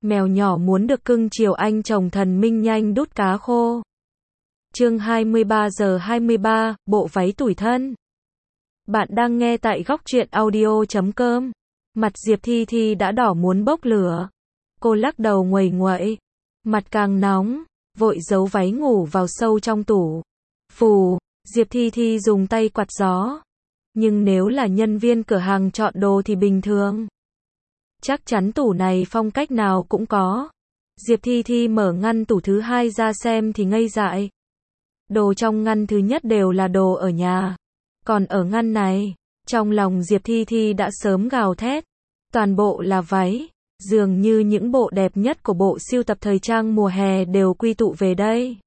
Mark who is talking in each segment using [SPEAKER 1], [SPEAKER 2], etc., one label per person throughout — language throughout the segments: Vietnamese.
[SPEAKER 1] Mèo nhỏ muốn được cưng chiều anh chồng thần minh nhanh đút cá khô. Chương 23 giờ 23, bộ váy tủi thân. Bạn đang nghe tại góc truyện audio.com. Mặt Diệp Thi Thi đã đỏ muốn bốc lửa. Cô lắc đầu nguầy nguậy. Mặt càng nóng, vội giấu váy ngủ vào sâu trong tủ. Phù, Diệp Thi Thi dùng tay quạt gió. Nhưng nếu là nhân viên cửa hàng chọn đồ thì bình thường. Chắc chắn tủ này phong cách nào cũng có. Diệp Thi Thi mở ngăn tủ thứ hai ra xem thì ngây dại. Đồ trong ngăn thứ nhất đều là đồ ở nhà. Còn ở ngăn này, trong lòng Diệp Thi Thi đã sớm gào thét. Toàn bộ là váy. Dường như những bộ đẹp nhất của bộ sưu tập thời trang mùa hè đều quy tụ về đây.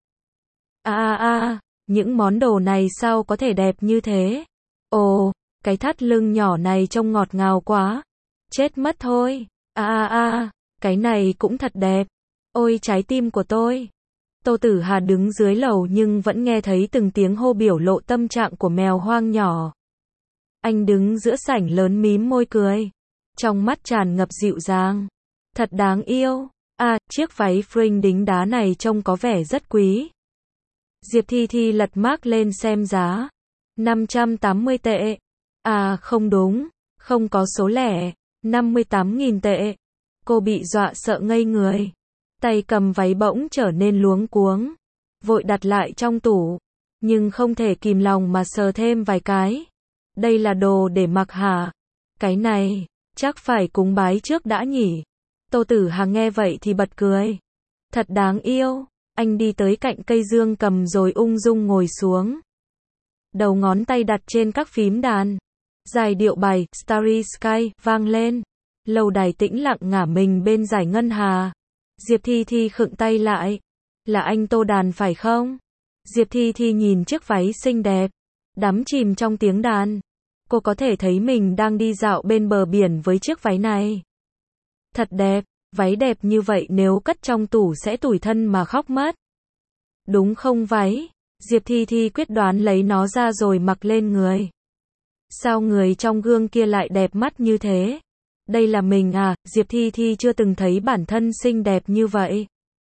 [SPEAKER 1] Những món đồ này sao có thể đẹp như thế? Ồ, cái thắt lưng nhỏ này trông ngọt ngào quá. Chết mất thôi. Cái này cũng thật đẹp. Ôi trái tim của tôi. Tô Tử Hà đứng dưới lầu nhưng vẫn nghe thấy từng tiếng hô biểu lộ tâm trạng của mèo hoang nhỏ. Anh đứng giữa sảnh lớn mím môi cười. Trong mắt tràn ngập dịu dàng. Thật đáng yêu. Chiếc váy fringe đính đá này trông có vẻ rất quý. Diệp Thi Thi lật mác lên xem giá. 580 tệ. Không đúng. Không có số lẻ. 58.000 tệ. Cô bị dọa sợ ngây người. Tay cầm váy bỗng trở nên luống cuống. Vội đặt lại trong tủ. Nhưng không thể kìm lòng mà sờ thêm vài cái. Đây là đồ để mặc hả? Cái này, chắc phải cúng bái trước đã nhỉ? Tô Tử Hà nghe vậy thì bật cười. Thật đáng yêu. Anh đi tới cạnh cây dương cầm rồi ung dung ngồi xuống. Đầu ngón tay đặt trên các phím đàn. Giai điệu bài Starry Sky vang lên. Lâu đài tĩnh lặng ngả mình bên dải ngân hà. Diệp Thi Thi khựng tay lại. Là anh Tô đàn phải không? Diệp Thi Thi nhìn chiếc váy xinh đẹp. Đắm chìm trong tiếng đàn. Cô có thể thấy mình đang đi dạo bên bờ biển với chiếc váy này. Thật đẹp. Váy đẹp như vậy nếu cất trong tủ sẽ tủi thân mà khóc mất. Đúng không váy? Diệp Thi Thi quyết đoán lấy nó ra rồi mặc lên người. Sao người trong gương kia lại đẹp mắt như thế? Đây là mình à? Diệp Thi Thi chưa từng thấy bản thân xinh đẹp như vậy.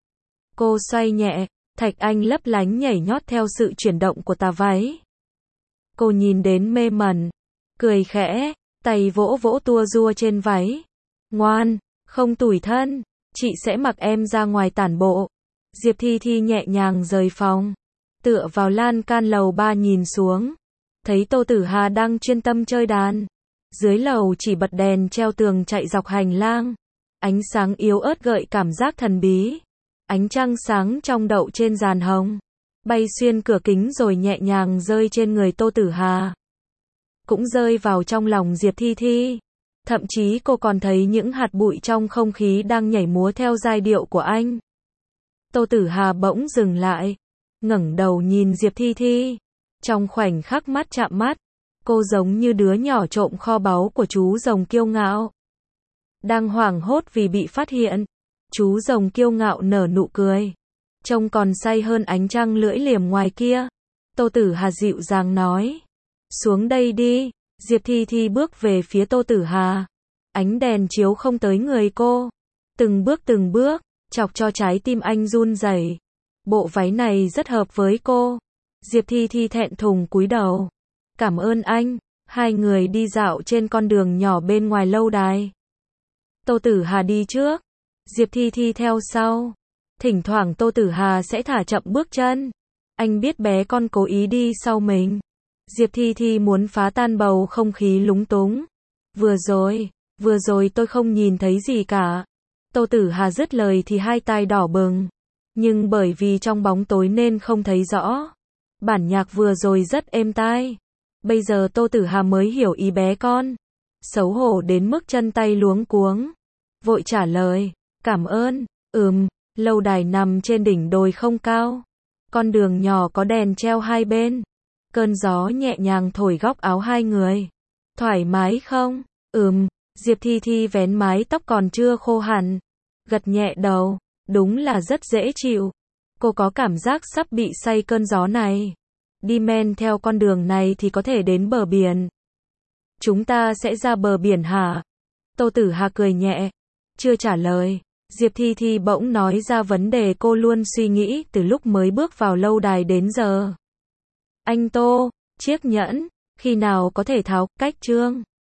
[SPEAKER 1] Cô xoay nhẹ, thạch anh lấp lánh nhảy nhót theo sự chuyển động của tà váy. Cô nhìn đến mê mẩn, cười khẽ, tay vỗ vỗ tua rua trên váy. Ngoan, không tủi thân, chị sẽ mặc em ra ngoài tản bộ. Diệp Thi Thi nhẹ nhàng rời phòng, tựa vào lan can lầu 3 nhìn xuống. Thấy Tô Tử Hà đang chuyên tâm chơi đàn. Dưới lầu chỉ bật đèn treo tường chạy dọc hành lang. Ánh sáng yếu ớt gợi cảm giác thần bí. Ánh trăng sáng trong đậu trên giàn hồng. Bay xuyên cửa kính rồi nhẹ nhàng rơi trên người Tô Tử Hà. Cũng rơi vào trong lòng Diệp Thi Thi. Thậm chí cô còn thấy những hạt bụi trong không khí đang nhảy múa theo giai điệu của anh. Tô Tử Hà bỗng dừng lại. Ngẩng đầu nhìn Diệp Thi Thi. Trong khoảnh khắc mắt chạm mắt, cô giống như đứa nhỏ trộm kho báu của chú rồng kiêu ngạo. Đang hoảng hốt vì bị phát hiện, chú rồng kiêu ngạo nở nụ cười. Trông còn say hơn ánh trăng lưỡi liềm ngoài kia. Tô Tử Hà dịu dàng nói. Xuống đây đi. Diệp Thi Thi bước về phía Tô Tử Hà. Ánh đèn chiếu không tới người cô. Từng bước, chọc cho trái tim anh run rẩy. Bộ váy này rất hợp với cô. Diệp Thi Thi thẹn thùng cúi đầu. Cảm ơn anh. Hai người đi dạo trên con đường nhỏ bên ngoài lâu đài. Tô Tử Hà đi trước. Diệp Thi Thi theo sau. Thỉnh thoảng Tô Tử Hà sẽ thả chậm bước chân. Anh biết bé con cố ý đi sau mình. Diệp Thi Thi muốn phá tan bầu không khí lúng túng. Vừa rồi tôi không nhìn thấy gì cả. Tô Tử Hà dứt lời thì hai tai đỏ bừng. Nhưng bởi vì trong bóng tối nên không thấy rõ. Bản nhạc vừa rồi rất êm tai. Bây giờ Tô Tử Hà mới hiểu ý bé con. Xấu hổ đến mức chân tay luống cuống. Vội trả lời. Cảm ơn. Lâu đài nằm trên đỉnh đồi không cao. Con đường nhỏ có đèn treo hai bên. Cơn gió nhẹ nhàng thổi góc áo hai người. Thoải mái không? Diệp Thi Thi vén mái tóc còn chưa khô hẳn. Gật nhẹ đầu. Đúng là rất dễ chịu. Cô có cảm giác sắp bị say cơn gió này. Đi men theo con đường này thì có thể đến bờ biển. Chúng ta sẽ ra bờ biển hả? Tô Tử Hà cười nhẹ. Chưa trả lời. Diệp Thi Thi bỗng nói ra vấn đề cô luôn suy nghĩ từ lúc mới bước vào lâu đài đến giờ. Anh Tô, chiếc nhẫn, khi nào có thể tháo cách Trương?